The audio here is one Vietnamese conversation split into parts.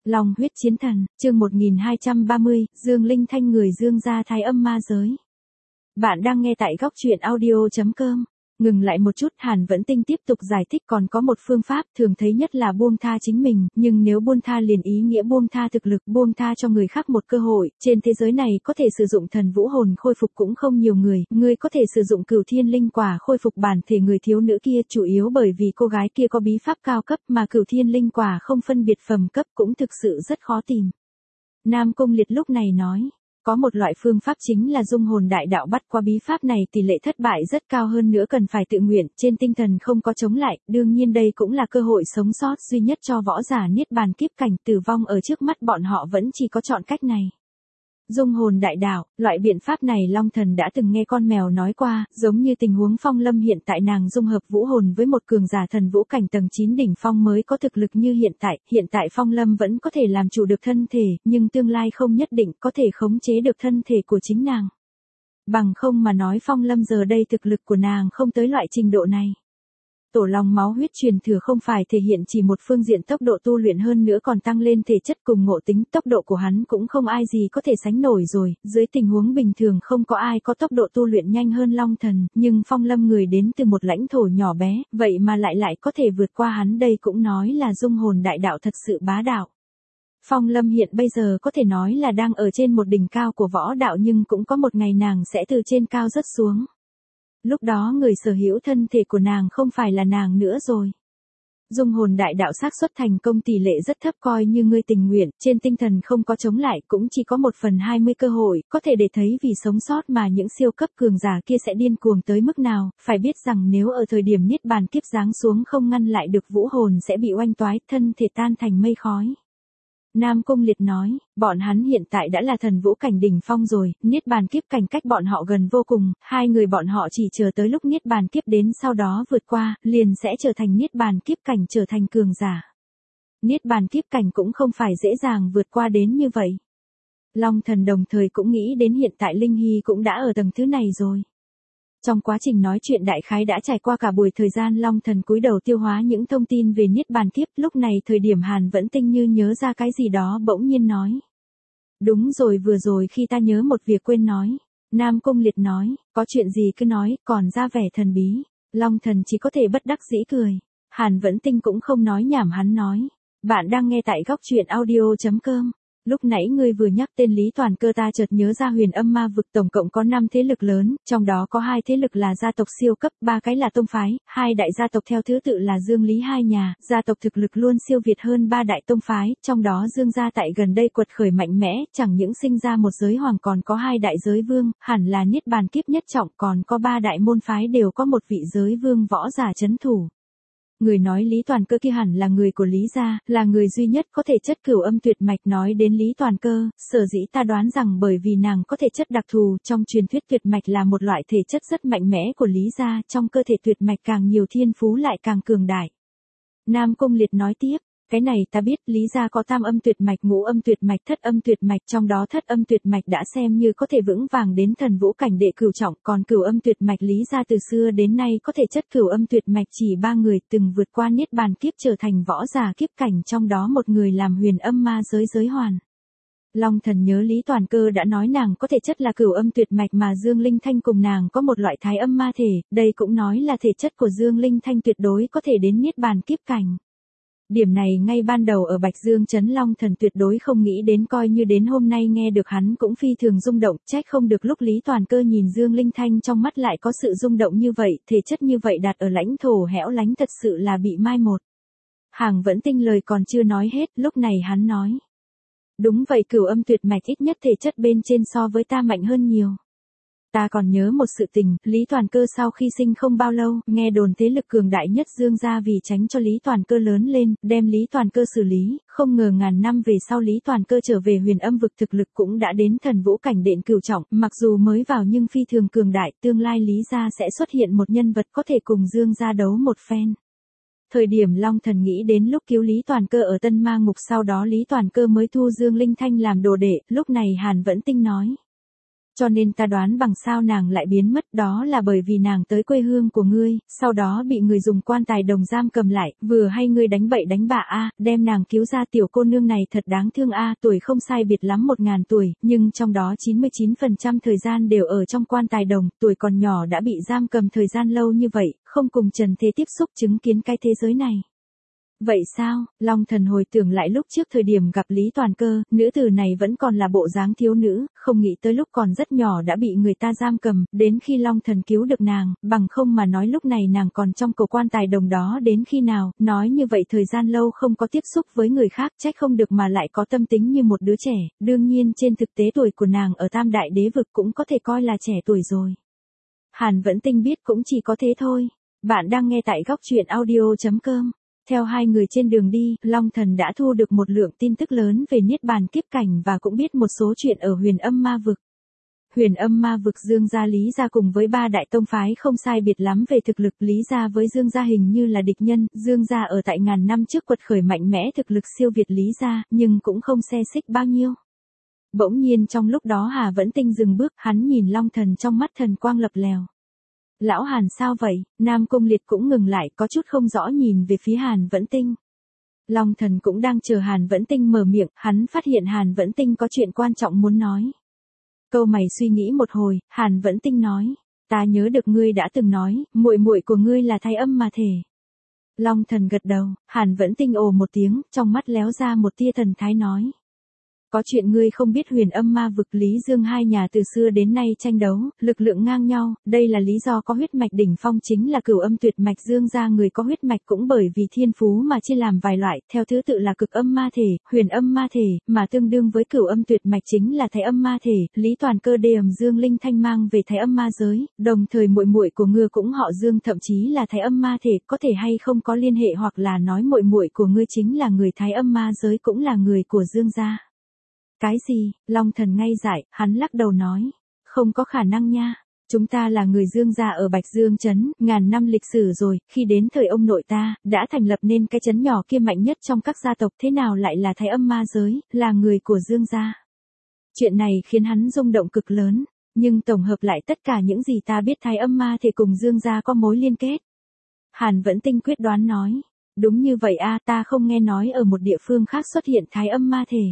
Long huyết chiến thần, chương 1230, Dương Linh Thanh người Dương gia thái âm ma giới. Bạn đang nghe tại góc truyện audio.com. Ngừng lại một chút, Hàn Vẫn Tinh tiếp tục giải thích còn có một phương pháp thường thấy nhất là buông tha chính mình, nhưng nếu buông tha liền ý nghĩa buông tha thực lực, buông tha cho người khác một cơ hội, trên thế giới này có thể sử dụng thần vũ hồn khôi phục cũng không nhiều người có thể sử dụng cửu thiên linh quả khôi phục bản thể người thiếu nữ kia chủ yếu bởi vì cô gái kia có bí pháp cao cấp mà cửu thiên linh quả không phân biệt phẩm cấp cũng thực sự rất khó tìm. Nam Cung Liệt lúc này nói. Có một loại phương pháp chính là dung hồn đại đạo bắt qua bí pháp này tỷ lệ thất bại rất cao hơn nữa cần phải tự nguyện, trên tinh thần không có chống lại, đương nhiên đây cũng là cơ hội sống sót duy nhất cho võ giả niết bàn kiếp cảnh tử vong ở trước mắt bọn họ vẫn chỉ có chọn cách này. Dung hồn đại đạo, loại biện pháp này Long Thần đã từng nghe con mèo nói qua, giống như tình huống Phong Lâm hiện tại nàng dung hợp vũ hồn với một cường giả thần vũ cảnh tầng 9 đỉnh phong mới có thực lực như hiện tại Phong Lâm vẫn có thể làm chủ được thân thể, nhưng tương lai không nhất định có thể khống chế được thân thể của chính nàng. Bằng không mà nói Phong Lâm giờ đây thực lực của nàng không tới loại trình độ này. Tổ long máu huyết truyền thừa không phải thể hiện chỉ một phương diện tốc độ tu luyện hơn nữa còn tăng lên thể chất cùng ngộ tính, tốc độ của hắn cũng không ai gì có thể sánh nổi rồi, dưới tình huống bình thường không có ai có tốc độ tu luyện nhanh hơn Long Thần, nhưng Phong Lâm người đến từ một lãnh thổ nhỏ bé, vậy mà lại có thể vượt qua hắn đây cũng nói là dung hồn đại đạo thật sự bá đạo. Phong Lâm hiện bây giờ có thể nói là đang ở trên một đỉnh cao của võ đạo nhưng cũng có một ngày nàng sẽ từ trên cao rớt xuống. Lúc đó người sở hữu thân thể của nàng không phải là nàng nữa rồi. Dung hồn đại đạo xác suất thành công tỷ lệ rất thấp coi như ngươi tình nguyện, trên tinh thần không có chống lại cũng chỉ có 1/20 cơ hội, có thể để thấy vì sống sót mà những siêu cấp cường giả kia sẽ điên cuồng tới mức nào, phải biết rằng nếu ở thời điểm niết bàn kiếp giáng xuống không ngăn lại được vũ hồn sẽ bị oanh toái, thân thể tan thành mây khói. Nam Cung Liệt nói, bọn hắn hiện tại đã là thần vũ cảnh đỉnh phong rồi, niết bàn kiếp cảnh cách bọn họ gần vô cùng, hai người bọn họ chỉ chờ tới lúc niết bàn kiếp đến sau đó vượt qua, liền sẽ trở thành niết bàn kiếp cảnh trở thành cường giả. Niết bàn kiếp cảnh cũng không phải dễ dàng vượt qua đến như vậy. Long Thần đồng thời cũng nghĩ đến hiện tại Linh Hy cũng đã ở tầng thứ này rồi. Trong quá trình nói chuyện đại khái đã trải qua cả buổi thời gian Long Thần cúi đầu tiêu hóa những thông tin về niết bàn kiếp, lúc này thời điểm Hàn Vẫn Tinh như nhớ ra cái gì đó bỗng nhiên nói. Đúng rồi vừa rồi khi ta nhớ một việc quên nói. Nam Cung Liệt nói, có chuyện gì cứ nói, còn ra vẻ thần bí. Long Thần chỉ có thể bất đắc dĩ cười. Hàn Vẫn Tinh cũng không nói nhảm hắn nói. Bạn đang nghe tại góc truyện audio.com. Lúc nãy ngươi vừa nhắc tên Lý Toàn Cơ ta chợt nhớ ra Huyền Âm Ma vực tổng cộng có 5 thế lực lớn, trong đó có 2 thế lực là gia tộc siêu cấp, 3 cái là tông phái, 2 đại gia tộc theo thứ tự là Dương Lý hai nhà, gia tộc thực lực luôn siêu việt hơn 3 đại tông phái, trong đó Dương gia tại gần đây quật khởi mạnh mẽ, chẳng những sinh ra một giới hoàng còn có 2 đại giới vương, hẳn là niết bàn kiếp nhất trọng, còn có 3 đại môn phái đều có một vị giới vương võ giả trấn thủ. Người nói Lý Toàn Cơ kia hẳn là người của Lý gia, là người duy nhất có thể chất cửu âm tuyệt mạch. Nói đến Lý Toàn Cơ, sở dĩ ta đoán rằng bởi vì nàng có thể chất đặc thù, trong truyền thuyết tuyệt mạch là một loại thể chất rất mạnh mẽ của Lý gia, trong cơ thể tuyệt mạch càng nhiều thiên phú lại càng cường đại. Nam Cung Liệt nói tiếp. Cái này ta biết, Lý gia có tam âm tuyệt mạch, ngũ âm tuyệt mạch, thất âm tuyệt mạch, trong đó thất âm tuyệt mạch đã xem như có thể vững vàng đến thần vũ cảnh đệ cửu trọng, còn cửu âm tuyệt mạch Lý gia từ xưa đến nay có thể chất cửu âm tuyệt mạch chỉ 3 người từng vượt qua niết bàn kiếp trở thành võ giả kiếp cảnh, trong đó một người làm Huyền Âm Ma giới giới hoàn. Long Thần nhớ Lý Toàn Cơ đã nói nàng có thể chất là cửu âm tuyệt mạch mà Dương Linh Thanh cùng nàng có một loại thái âm ma thể, đây cũng nói là thể chất của Dương Linh Thanh tuyệt đối có thể đến niết bàn kiếp cảnh. Điểm này ngay ban đầu ở Bạch Dương Trấn Long Thần tuyệt đối không nghĩ đến, coi như đến hôm nay nghe được hắn cũng phi thường rung động, trách không được lúc Lý Toàn Cơ nhìn Dương Linh Thanh trong mắt lại có sự rung động như vậy, thể chất như vậy đặt ở lãnh thổ hẻo lánh thật sự là bị mai một. Hàn Vẫn Tinh lời còn chưa nói hết, lúc này hắn nói. Đúng vậy, cửu âm tuyệt mạch ít nhất thể chất bên trên so với ta mạnh hơn nhiều. Ta còn nhớ một sự tình, Lý Toàn Cơ sau khi sinh không bao lâu, nghe đồn thế lực cường đại nhất Dương gia vì tránh cho Lý Toàn Cơ lớn lên, đem Lý Toàn Cơ xử lý, không ngờ ngàn năm về sau Lý Toàn Cơ trở về Huyền Âm vực thực lực cũng đã đến thần vũ cảnh đện cửu trọng, mặc dù mới vào nhưng phi thường cường đại, tương lai Lý gia sẽ xuất hiện một nhân vật có thể cùng Dương gia đấu một phen. Thời điểm Long Thần nghĩ đến lúc cứu Lý Toàn Cơ ở Tân Ma Ngục, sau đó Lý Toàn Cơ mới thu Dương Linh Thanh làm đồ đệ, lúc này Hàn Vẫn Tinh nói. cho nên ta đoán bằng sao nàng lại biến mất, đó là bởi vì nàng tới quê hương của ngươi, sau đó bị người dùng quan tài đồng giam cầm lại, vừa hay ngươi đánh bậy đánh bạ a, đem nàng cứu ra. Tiểu cô nương này thật đáng thương a, tuổi không sai biệt lắm 1000 tuổi, nhưng trong đó 99% thời gian đều ở trong quan tài đồng, tuổi còn nhỏ đã bị giam cầm thời gian lâu như vậy, không cùng trần thế tiếp xúc chứng kiến cái thế giới này. Vậy sao? Long Thần hồi tưởng lại lúc trước thời điểm gặp Lý Toàn Cơ, nữ tử này vẫn còn là bộ dáng thiếu nữ, không nghĩ tới lúc còn rất nhỏ đã bị người ta giam cầm, đến khi Long Thần cứu được nàng, bằng không mà nói lúc này nàng còn trong cổ quan tài đồng đó đến khi nào, nói như vậy thời gian lâu không có tiếp xúc với người khác, trách không được mà lại có tâm tính như một đứa trẻ, đương nhiên trên thực tế tuổi của nàng ở Tam Đại Đế vực cũng có thể coi là trẻ tuổi rồi. Hàn Vẫn Tinh biết cũng chỉ có thế thôi. Bạn đang nghe tại góc truyện audio.com. Theo hai người trên đường đi, Long Thần đã thu được một lượng tin tức lớn về Niết Bàn kiếp cảnh và cũng biết một số chuyện ở Huyền Âm Ma vực. Huyền Âm Ma vực Dương gia Lý gia cùng với ba đại tông phái không sai biệt lắm về thực lực, Lý gia với Dương gia hình như là địch nhân, Dương gia ở tại ngàn năm trước quật khởi mạnh mẽ, thực lực siêu việt Lý gia, nhưng cũng không xe xích bao nhiêu. Bỗng nhiên trong lúc đó Hà Vẫn Tinh dừng bước, hắn nhìn Long Thần trong mắt thần quang lập lèo. Lão Hàn sao vậy? Nam Cung Liệt cũng ngừng lại, có chút không rõ nhìn về phía Hàn Vẫn Tinh. Long Thần cũng đang chờ Hàn Vẫn Tinh mở miệng, hắn phát hiện Hàn Vẫn Tinh có chuyện quan trọng muốn nói. Câu mày suy nghĩ một hồi, Hàn Vẫn Tinh nói, ta nhớ được ngươi đã từng nói, muội muội của ngươi là thái âm ma thể. Long Thần gật đầu, Hàn Vẫn Tinh ồ một tiếng, trong mắt léo ra một tia thần thái nói. Có chuyện ngươi không biết, Huyền Âm Ma vực Lý Dương hai nhà từ xưa đến nay tranh đấu, lực lượng ngang nhau, đây là lý do có huyết mạch đỉnh phong chính là Cửu Âm Tuyệt mạch. Dương gia người có huyết mạch cũng bởi vì thiên phú mà chia làm vài loại, theo thứ tự là Cực Âm Ma thể, Huyền Âm Ma thể, mà tương đương với Cửu Âm Tuyệt mạch chính là Thái Âm Ma thể. Lý Toàn Cơ đê ầm Dương Linh Thanh mang về Thái Âm Ma giới, đồng thời muội muội của ngươi cũng họ Dương, thậm chí là Thái Âm Ma thể, có thể hay không có liên hệ, hoặc là nói muội muội của ngươi chính là người Thái Âm Ma giới cũng là người của Dương gia. Cái gì? Long Thần ngay dại, hắn lắc đầu nói. Không có khả năng nha. Chúng ta là người Dương gia ở Bạch Dương Trấn, ngàn năm lịch sử rồi, khi đến thời ông nội ta, đã thành lập nên cái trấn nhỏ kia mạnh nhất trong các gia tộc, thế nào lại là Thái Âm Ma giới, là người của Dương gia. Chuyện này khiến hắn rung động cực lớn, nhưng tổng hợp lại tất cả những gì ta biết, Thái Âm Ma thể cùng Dương gia có mối liên kết. Hàn Vẫn Tinh quyết đoán nói. Đúng như vậy a, ta không nghe nói ở một địa phương khác xuất hiện Thái Âm Ma thể.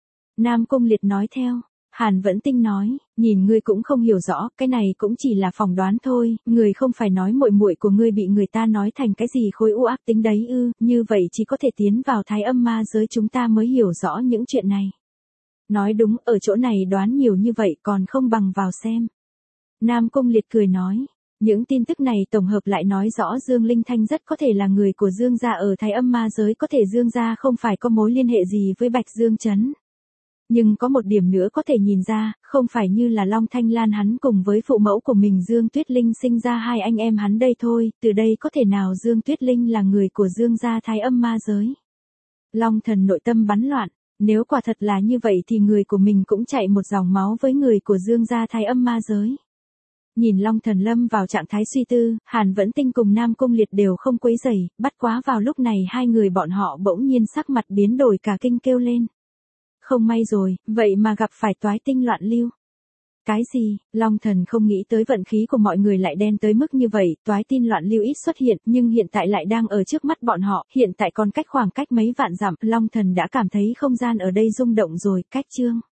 Nam Cung Liệt nói theo. Hàn Vẫn Tinh nói, nhìn ngươi cũng không hiểu rõ, cái này cũng chỉ là phỏng đoán thôi, người không phải nói muội muội của ngươi bị người ta nói thành cái gì khối u ác tính đấy ư, như vậy chỉ có thể tiến vào Thái Âm Ma giới chúng ta mới hiểu rõ những chuyện này. Nói đúng, ở chỗ này đoán nhiều như vậy còn không bằng vào xem. Nam Cung Liệt cười nói, những tin tức này tổng hợp lại nói rõ Dương Linh Thanh rất có thể là người của Dương gia ở Thái Âm Ma giới, có thể Dương gia không phải có mối liên hệ gì với Bạch Dương Trấn. Nhưng có một điểm nữa có thể nhìn ra, không phải như là Long Thanh Lan hắn cùng với phụ mẫu của mình Dương Tuyết Linh sinh ra hai anh em hắn đây thôi, từ đây có thể nào Dương Tuyết Linh là người của Dương gia Thái Âm Ma giới. Long Thần nội tâm bắn loạn, nếu quả thật là như vậy thì người của mình cũng chạy một dòng máu với người của Dương gia Thái Âm Ma giới. Nhìn Long Thần lâm vào trạng thái suy tư, Hàn Vẫn Tinh cùng Nam Cung Liệt đều không quấy rầy, bất quá vào lúc này hai người bọn họ bỗng nhiên sắc mặt biến đổi, cả kinh kêu lên. Không may rồi, vậy mà gặp phải toái tinh loạn lưu. Cái gì? Long Thần không nghĩ tới vận khí của mọi người lại đen tới mức như vậy, toái tinh loạn lưu ít xuất hiện, nhưng hiện tại lại đang ở trước mắt bọn họ, hiện tại còn cách khoảng cách mấy vạn dặm, Long Thần đã cảm thấy không gian ở đây rung động rồi, cách chương.